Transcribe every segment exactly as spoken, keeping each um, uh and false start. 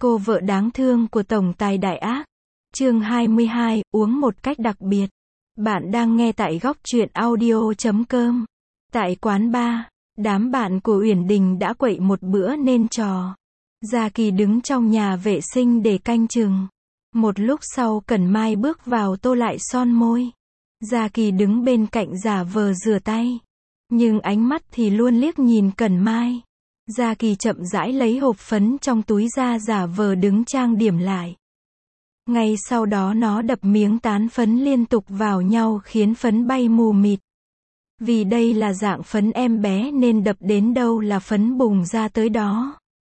Cô vợ đáng thương của tổng tài đại ác. Chương hai mươi hai, uống một cách đặc biệt. Bạn đang nghe tại góc truyện audio chấm com. Tại quán bar, đám bạn của Uyển Đình đã quậy một bữa nên trò. Gia Kỳ đứng trong nhà vệ sinh để canh chừng. Một lúc sau Cẩn Mai bước vào tô lại son môi. Gia Kỳ đứng bên cạnh giả vờ rửa tay. Nhưng ánh mắt thì luôn liếc nhìn Cẩn Mai. Gia Kỳ chậm rãi lấy hộp phấn trong túi ra giả vờ đứng trang điểm lại. Ngay sau đó nó đập miếng tán phấn liên tục vào nhau khiến phấn bay mù mịt. Vì đây là dạng phấn em bé nên đập đến đâu là phấn bùng ra tới đó.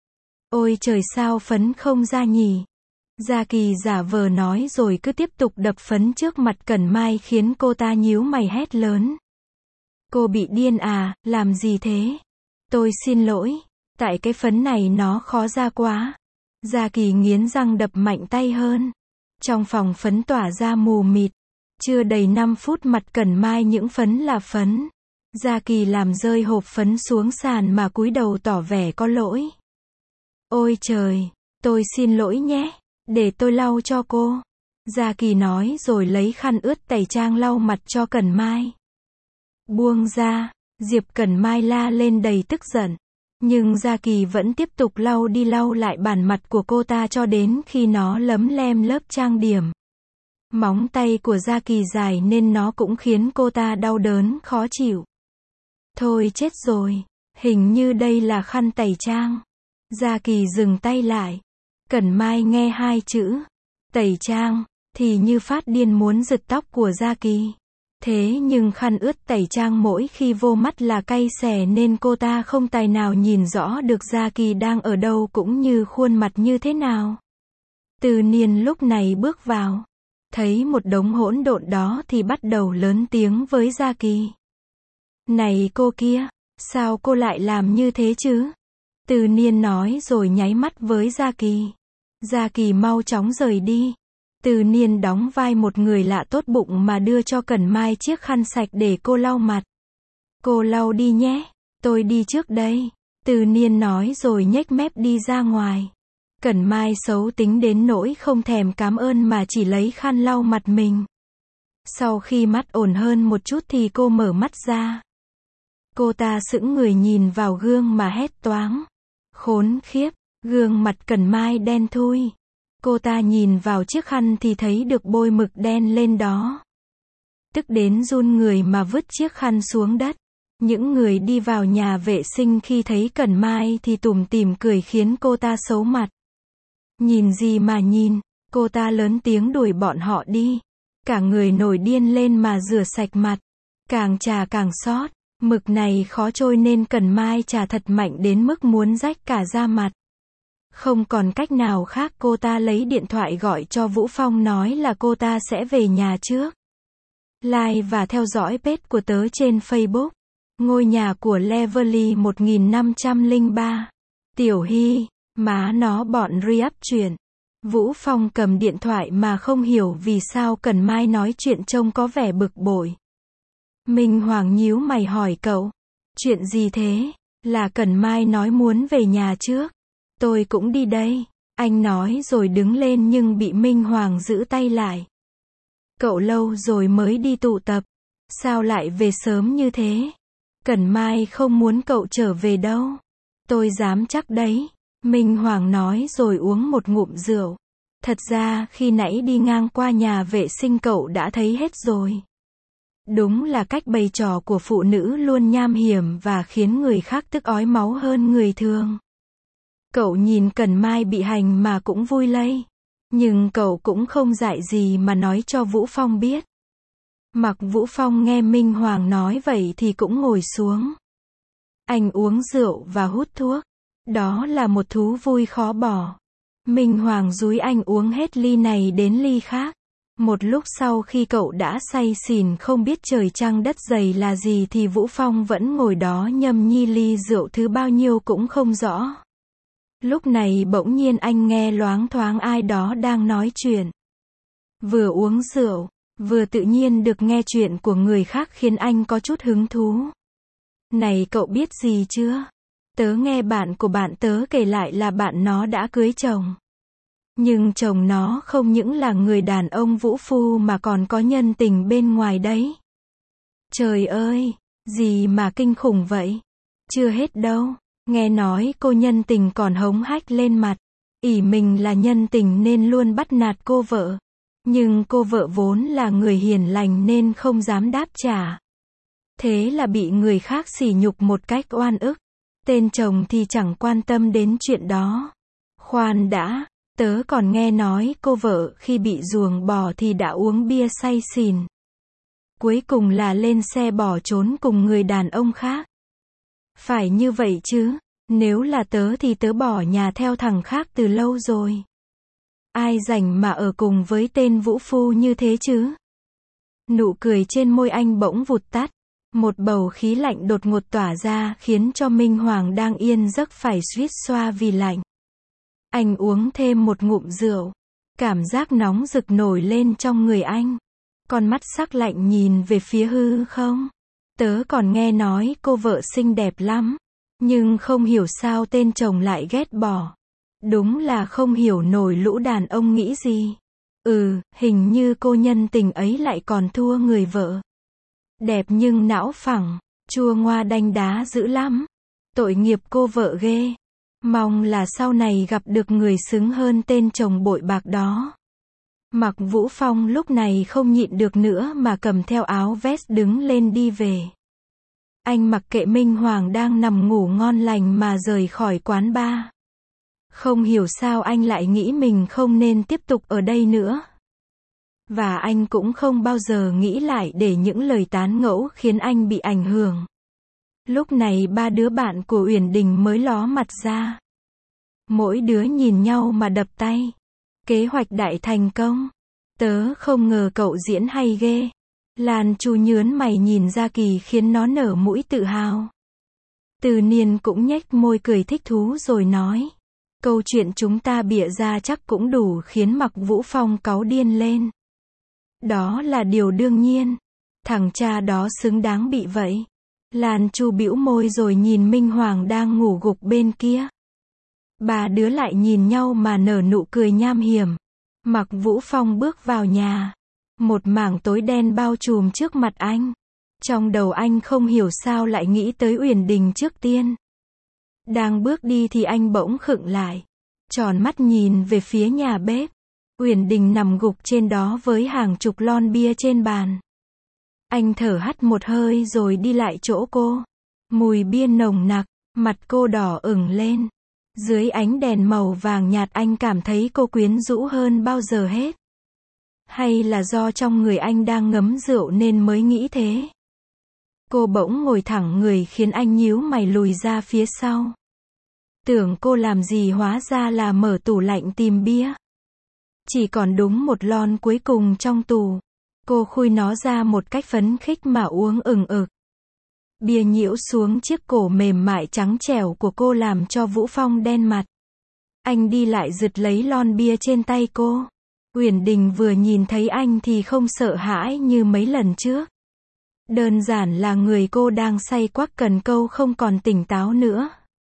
Ôi trời, sao phấn không ra nhỉ? Gia Kỳ giả vờ nói rồi cứ tiếp tục đập phấn trước mặt Cẩn Mai khiến cô ta nhíu mày hét lớn. Cô bị điên à, làm gì thế? Tôi xin lỗi, tại cái phấn này nó khó ra quá. Gia Kỳ nghiến răng đập mạnh tay hơn. Trong phòng phấn tỏa ra mù mịt. Chưa đầy năm phút mặt Cẩn Mai những phấn là phấn. Gia Kỳ làm rơi hộp phấn xuống sàn mà cúi đầu tỏ vẻ có lỗi. Ôi trời, tôi xin lỗi nhé, để tôi lau cho cô. Gia Kỳ nói rồi lấy khăn ướt tẩy trang lau mặt cho Cẩn Mai. Buông ra, Diệp Cẩn Mai la lên đầy tức giận. Nhưng Gia Kỳ vẫn tiếp tục lau đi lau lại bản mặt của cô ta cho đến khi nó lấm lem lớp trang điểm. Móng tay của Gia Kỳ dài nên nó cũng khiến cô ta đau đớn, khó chịu. Thôi chết rồi, hình như đây là khăn tẩy trang. Gia Kỳ dừng tay lại. Cẩn Mai nghe hai chữ tẩy trang thì như phát điên muốn giật tóc của Gia Kỳ. Thế nhưng khăn ướt tẩy trang mỗi khi vô mắt là cay xè nên cô ta không tài nào nhìn rõ được Gia Kỳ đang ở đâu cũng như khuôn mặt như thế nào. Từ Niên lúc này bước vào. Thấy một đống hỗn độn đó thì bắt đầu lớn tiếng với Gia Kỳ. Này cô kia, sao cô lại làm như thế chứ? Từ Niên nói rồi nháy mắt với Gia Kỳ. Gia Kỳ mau chóng rời đi. Từ Niên đóng vai một người lạ tốt bụng mà đưa cho Cẩn Mai chiếc khăn sạch để cô lau mặt. Cô lau đi nhé, tôi đi trước đây. Từ Niên nói rồi nhếch mép đi ra ngoài. Cẩn Mai xấu tính đến nỗi không thèm cảm ơn mà chỉ lấy khăn lau mặt mình. Sau khi mắt ổn hơn một chút thì cô mở mắt ra. Cô ta sững người nhìn vào gương mà hét toáng. Khốn khiếp, gương mặt Cẩn Mai đen thui. Cô ta nhìn vào chiếc khăn thì thấy được bôi mực đen lên đó. Tức đến run người mà vứt chiếc khăn xuống đất. Những người đi vào nhà vệ sinh khi thấy Cẩn Mai thì tủm tỉm cười khiến cô ta xấu mặt. Nhìn gì mà nhìn, cô ta lớn tiếng đuổi bọn họ đi. Cả người nổi điên lên mà rửa sạch mặt. Càng chà càng xót, mực này khó trôi nên Cẩn Mai chà thật mạnh đến mức muốn rách cả da mặt. Không còn cách nào khác cô ta lấy điện thoại gọi cho Vũ Phong nói là cô ta sẽ về nhà trước. Like và theo dõi page của tớ trên Facebook. Ngôi nhà của Leverly một nghìn năm trăm lẻ ba. Tiểu Hy, má nó bọn re-up chuyện. Vũ Phong cầm điện thoại mà không hiểu vì sao Cẩn Mai nói chuyện trông có vẻ bực bội. Minh Hoàng nhíu mày hỏi cậu. Chuyện gì thế? Là Cẩn Mai nói muốn về nhà trước. Tôi cũng đi đây. Anh nói rồi đứng lên nhưng bị Minh Hoàng giữ tay lại. Cậu lâu rồi mới đi tụ tập. Sao lại về sớm như thế? Cẩn Mai không muốn cậu trở về đâu. Tôi dám chắc đấy. Minh Hoàng nói rồi uống một ngụm rượu. Thật ra khi nãy đi ngang qua nhà vệ sinh cậu đã thấy hết rồi. Đúng là cách bày trò của phụ nữ luôn nham hiểm và khiến người khác tức ói máu hơn người thường. Cậu nhìn Cẩn Mai bị hành mà cũng vui lây. Nhưng cậu cũng không dại gì mà nói cho Vũ Phong biết. Mặc Vũ Phong nghe Minh Hoàng nói vậy thì cũng ngồi xuống. Anh uống rượu và hút thuốc. Đó là một thú vui khó bỏ. Minh Hoàng dúi anh uống hết ly này đến ly khác. Một lúc sau khi cậu đã say xỉn không biết trời trăng đất dày là gì thì Vũ Phong vẫn ngồi đó nhâm nhi ly rượu thứ bao nhiêu cũng không rõ. Lúc này bỗng nhiên anh nghe loáng thoáng ai đó đang nói chuyện. Vừa uống rượu, vừa tự nhiên được nghe chuyện của người khác khiến anh có chút hứng thú. Này cậu biết gì chưa? Tớ nghe bạn của bạn tớ kể lại là bạn nó đã cưới chồng. Nhưng chồng nó không những là người đàn ông vũ phu mà còn có nhân tình bên ngoài đấy. Trời ơi, gì mà kinh khủng vậy? Chưa hết đâu, nghe nói cô nhân tình còn hống hách lên mặt, ỷ mình là nhân tình nên luôn bắt nạt cô vợ. Nhưng cô vợ vốn là người hiền lành nên không dám đáp trả. Thế là bị người khác sỉ nhục một cách oan ức. Tên chồng thì chẳng quan tâm đến chuyện đó. Khoan đã, tớ còn nghe nói cô vợ khi bị ruồng bỏ thì đã uống bia say xỉn. Cuối cùng là lên xe bỏ trốn cùng người đàn ông khác. Phải như vậy chứ, nếu là tớ thì tớ bỏ nhà theo thằng khác từ lâu rồi. Ai rảnh mà ở cùng với tên vũ phu như thế chứ? Nụ cười trên môi anh bỗng vụt tắt. Một bầu khí lạnh đột ngột tỏa ra khiến cho Minh Hoàng đang yên giấc phải suýt xoa vì lạnh. Anh uống thêm một ngụm rượu. Cảm giác nóng rực nổi lên trong người anh. Con mắt sắc lạnh nhìn về phía hư không. Tớ còn nghe nói cô vợ xinh đẹp lắm. Nhưng không hiểu sao tên chồng lại ghét bỏ. Đúng là không hiểu nổi lũ đàn ông nghĩ gì. Ừ, hình như cô nhân tình ấy lại còn thua người vợ. Đẹp nhưng não phẳng, chua ngoa đanh đá dữ lắm. Tội nghiệp cô vợ ghê. Mong là sau này gặp được người xứng hơn tên chồng bội bạc đó. Mạc Vũ Phong lúc này không nhịn được nữa mà cầm theo áo vest đứng lên đi về. Anh mặc kệ Minh Hoàng đang nằm ngủ ngon lành mà rời khỏi quán bar. Không hiểu sao anh lại nghĩ mình không nên tiếp tục ở đây nữa. Và anh cũng không bao giờ nghĩ lại để những lời tán ngẫu khiến anh bị ảnh hưởng. Lúc này ba đứa bạn của Uyển Đình mới ló mặt ra. Mỗi đứa nhìn nhau mà đập tay. Kế hoạch đại thành công. Tớ không ngờ cậu diễn hay ghê. Lan Chu nhớn mày nhìn Gia Kỳ khiến nó nở mũi tự hào. Từ Niên cũng nhếch môi cười thích thú rồi nói. Câu chuyện chúng ta bịa ra chắc cũng đủ khiến Mạc Vũ Phong cáu điên lên. Đó là điều đương nhiên. Thằng cha đó xứng đáng bị vậy. Lan Chu bĩu môi rồi nhìn Minh Hoàng đang ngủ gục bên kia. Ba đứa lại nhìn nhau mà nở nụ cười nham hiểm. Mạc Vũ Phong bước vào nhà. Một mảng tối đen bao trùm trước mặt anh. Trong đầu anh không hiểu sao lại nghĩ tới Uyển Đình trước tiên. Đang bước đi thì anh bỗng khựng lại. Tròn mắt nhìn về phía nhà bếp. Uyển Đình nằm gục trên đó với hàng chục lon bia trên bàn. Anh thở hắt một hơi rồi đi lại chỗ cô. Mùi bia nồng nặc, mặt cô đỏ ửng lên. Dưới ánh đèn màu vàng nhạt anh cảm thấy cô quyến rũ hơn bao giờ hết. Hay là do trong người anh đang ngấm rượu nên mới nghĩ thế? Cô bỗng ngồi thẳng người khiến anh nhíu mày lùi ra phía sau. Tưởng cô làm gì hóa ra là mở tủ lạnh tìm bia. Chỉ còn đúng một lon cuối cùng trong tủ. Cô khui nó ra một cách phấn khích mà uống ừng ực. Bia nhiễu xuống chiếc cổ mềm mại trắng trẻo của cô làm cho Vũ Phong đen mặt. Anh đi lại giật lấy lon bia trên tay cô. Uyển Đình vừa nhìn thấy anh thì không sợ hãi như mấy lần trước. Đơn giản là người cô đang say quắc cần câu không còn tỉnh táo nữa.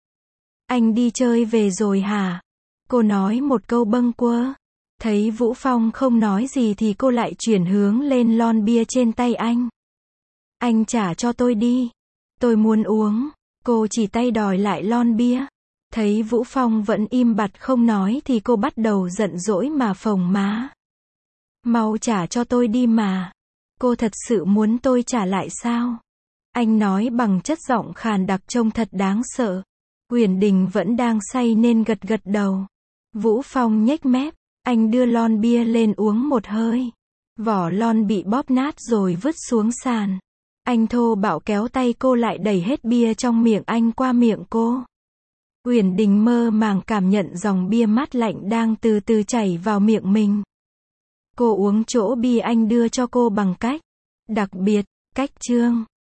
Anh đi chơi về rồi hả? Cô nói một câu bâng quơ. Thấy Vũ Phong không nói gì thì cô lại chuyển hướng lên lon bia trên tay anh. Anh trả cho tôi đi. Tôi muốn uống. Cô chỉ tay đòi lại lon bia. Thấy Vũ Phong vẫn im bặt không nói thì cô bắt đầu giận dỗi mà phồng má. Mau trả cho tôi đi mà. Cô thật sự muốn tôi trả lại sao? Anh nói bằng chất giọng khàn đặc trông thật đáng sợ. Uyển Đình vẫn đang say nên gật gật đầu. Vũ Phong nhếch mép. Anh đưa lon bia lên uống một hơi. Vỏ lon bị bóp nát rồi vứt xuống sàn. Anh thô bạo kéo tay cô lại đẩy hết bia trong miệng anh qua miệng cô. Uyển Đình mơ màng cảm nhận dòng bia mát lạnh đang từ từ chảy vào miệng mình. Cô uống chỗ bia anh đưa cho cô bằng cách đặc biệt, cách trương.